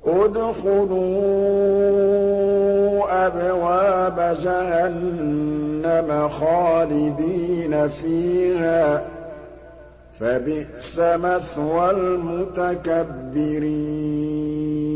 ادْخُلُوا أَبْوَابَ جَهَنَّمَ خَالِدِينَ فِيهَا ۖ فَبِئْسَ مَثْوَى الْمُتَكَبِّرِينَ